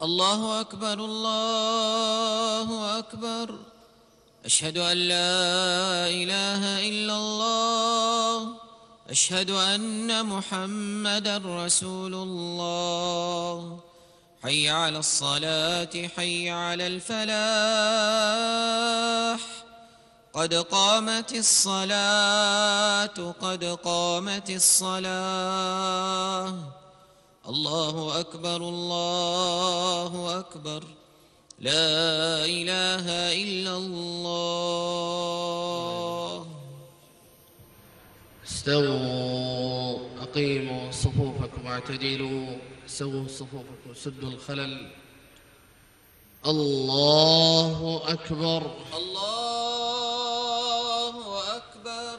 الله أكبر الله أكبر. أشهد أن لا إله إلا الله. أشهد أن محمدًا رسول الله. حي على الصلاة حي على الفلاح. قد قامت الصلاة قد قامت الصلاة. الله أكبر الله أكبر. لا إله إلا الله. استووا أقيموا صفوفكم واعتدلوا. سووا صفوفكم سدوا الخلل. الله أكبر الله أكبر.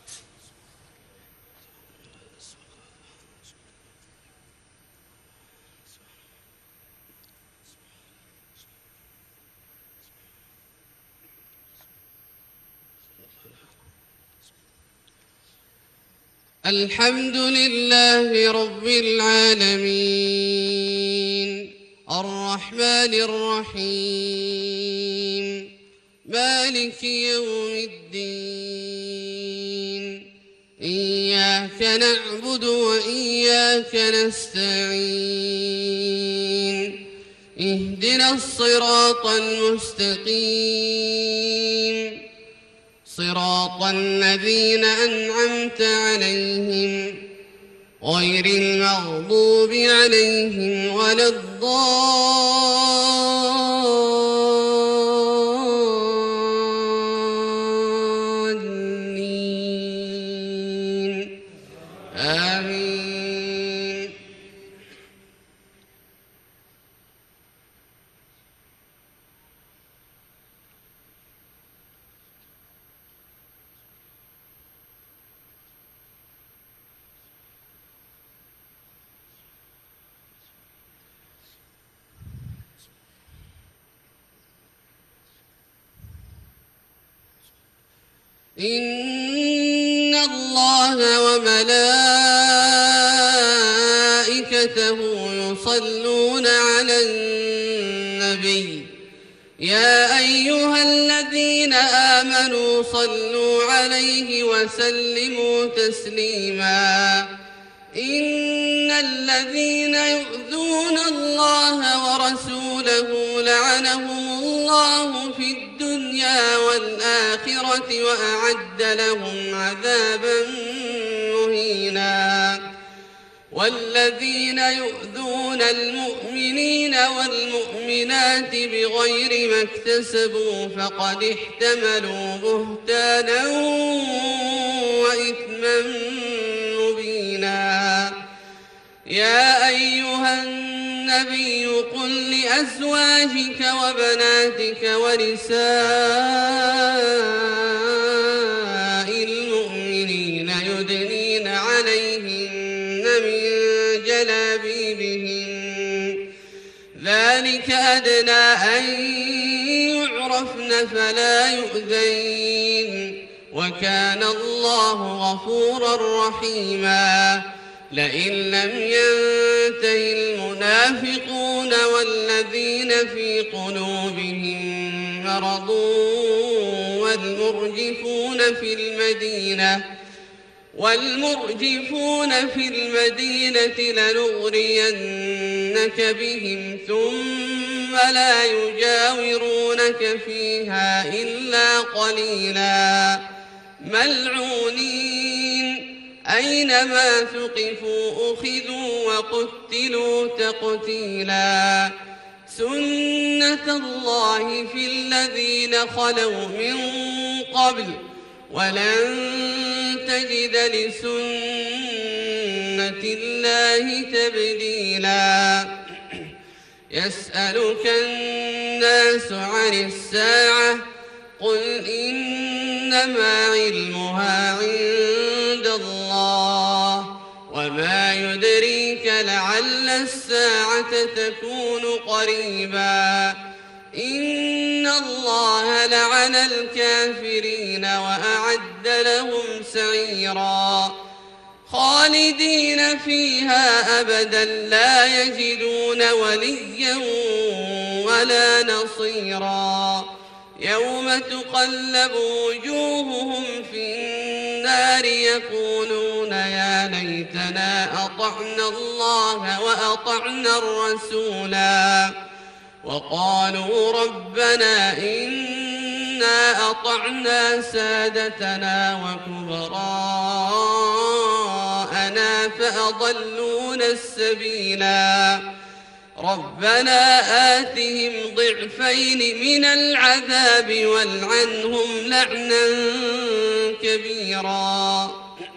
الحمد لله رب العالمين الرحمن الرحيم مالك يوم الدين. إياك نعبد وإياك نستعين. اهدنا الصراط المستقيم صراط الذين أنعمت عليهم غير المغضوب عليهم ولا الضالين. آمين. إن الله وملائكته يصلون على النبي يا أيها الذين آمنوا صلوا عليه وسلموا تسليما. إن الذين يؤذون الله ورسوله لعنهم الله في الدنيا والآخرة وأعد لهم عذابا مهينا. والذين يؤذون المؤمنين والمؤمنات بغير ما اكتسبوا فقد احتملوا بهتانا وإثما مبينا. يا أيها النبي قل لأزواجك وبناتك ونساء المؤمنين يدنين عليهن من جلابيبهن ذلك أدنى أن يعرفن فلا يؤذين وكان الله غفورا رحيما. لئن لم ينته المنافقون والذين في قلوبهم مرض والمرجفون في المدينة لنغرينك بهم ثم لا يجاورونك فيها إلا قليلا ملعونين أينما ثقفوا أخذوا وقتلوا تقتيلا. سنة الله في الذين خلوا من قبل ولن تجد لسنة الله تبديلا. يسألك الناس عن الساعة قل إنما علمها عند الله وما يدريك لعل الساعة تكون قريبا. إن الله لعن الكافرين وأعد لهم سعيرا. خالدين فيها أبدا لا يجدون وليا ولا نصيرا يوم تقلب وجوههم في النار يقولون يا ليتنا أطعنا الله وأطعنا الرسولا وقالوا ربنا إنا أطعنا سادتنا وكبراءنا فأضلونا السبيلا ربنا آتهم ضعفين من العذاب والعنهم لعنا كبيرا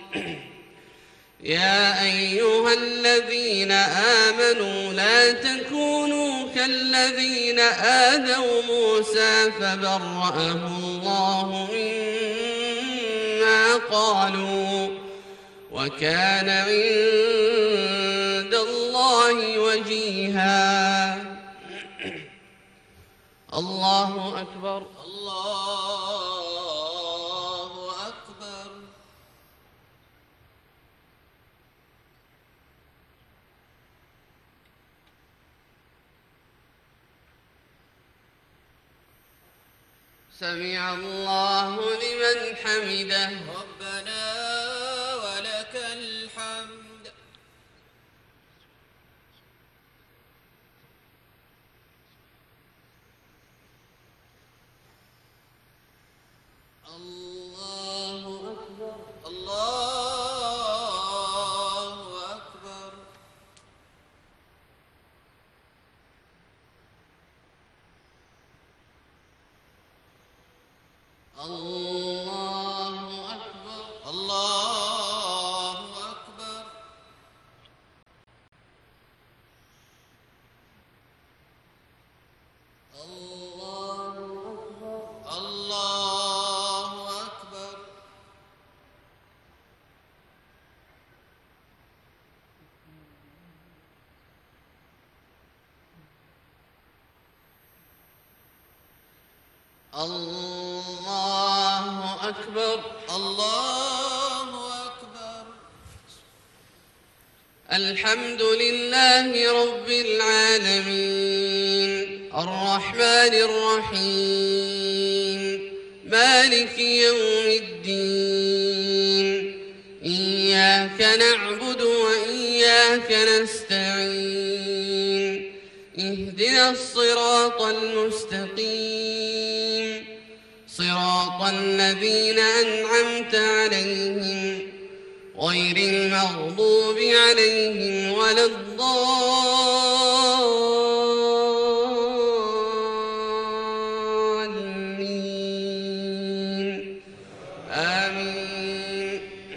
يا أيها الذين آمنوا لا تكونوا كالذين آذوا موسى فبرأه الله مما قالوا وكان عند الله وجيها الله أكبر الله أكبر. سمع الله لمن حمده ربنا ولك الحمد. الله أكبر الله أكبر. الله أكبر الله أكبر. الله أكبر الله أكبر. الله أكبر الله أكبر. الحمد لله رب العالمين الرحمن الرحيم مالك يوم الدين إياك نعبد وإياك نستعين اهدنا الصراط المستقيم صراط الذين أنعمت عليهم غير المغضوب عليهم ولا الضالين آمين.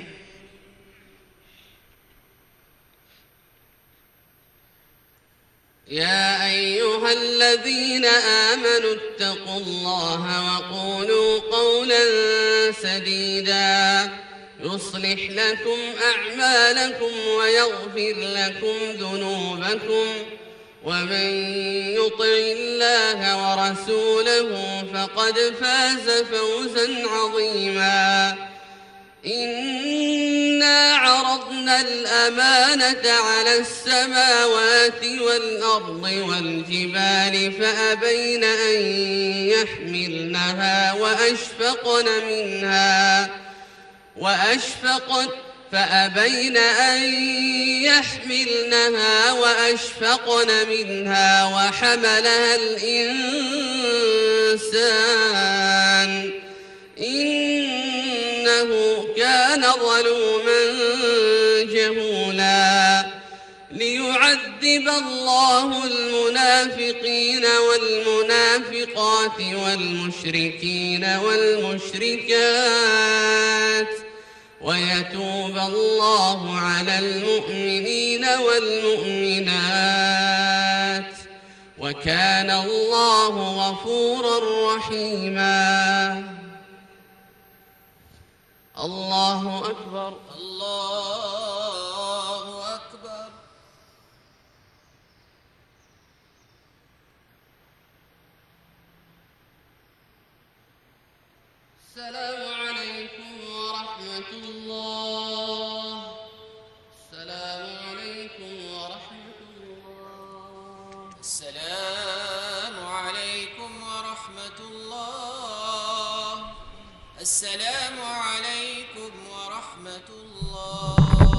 يا أيها الذين آمنوا اتقوا الله وقولوا قولا سديدا يصلح لكم أعمالكم ويغفر لكم ذنوبكم ومن يطع الله ورسوله فقد فاز فوزا عظيما إنا عرضنا الأمانة على السماوات والأرض والجبال فأبين أن يحملنها وأشفقن منها وحملها الإنسان إنه كان ظلوما جهولا ليعذب الله المنافقين والمنافقات والمشركين والمشركات ويتوب الله على المؤمنين والمؤمنات وكان الله غفورا رحيما. الله أكبر الله أكبر. السلام عليكم ورحمة الله السلام عليكم ورحمة الله. السلام عليكم ورحمة الله.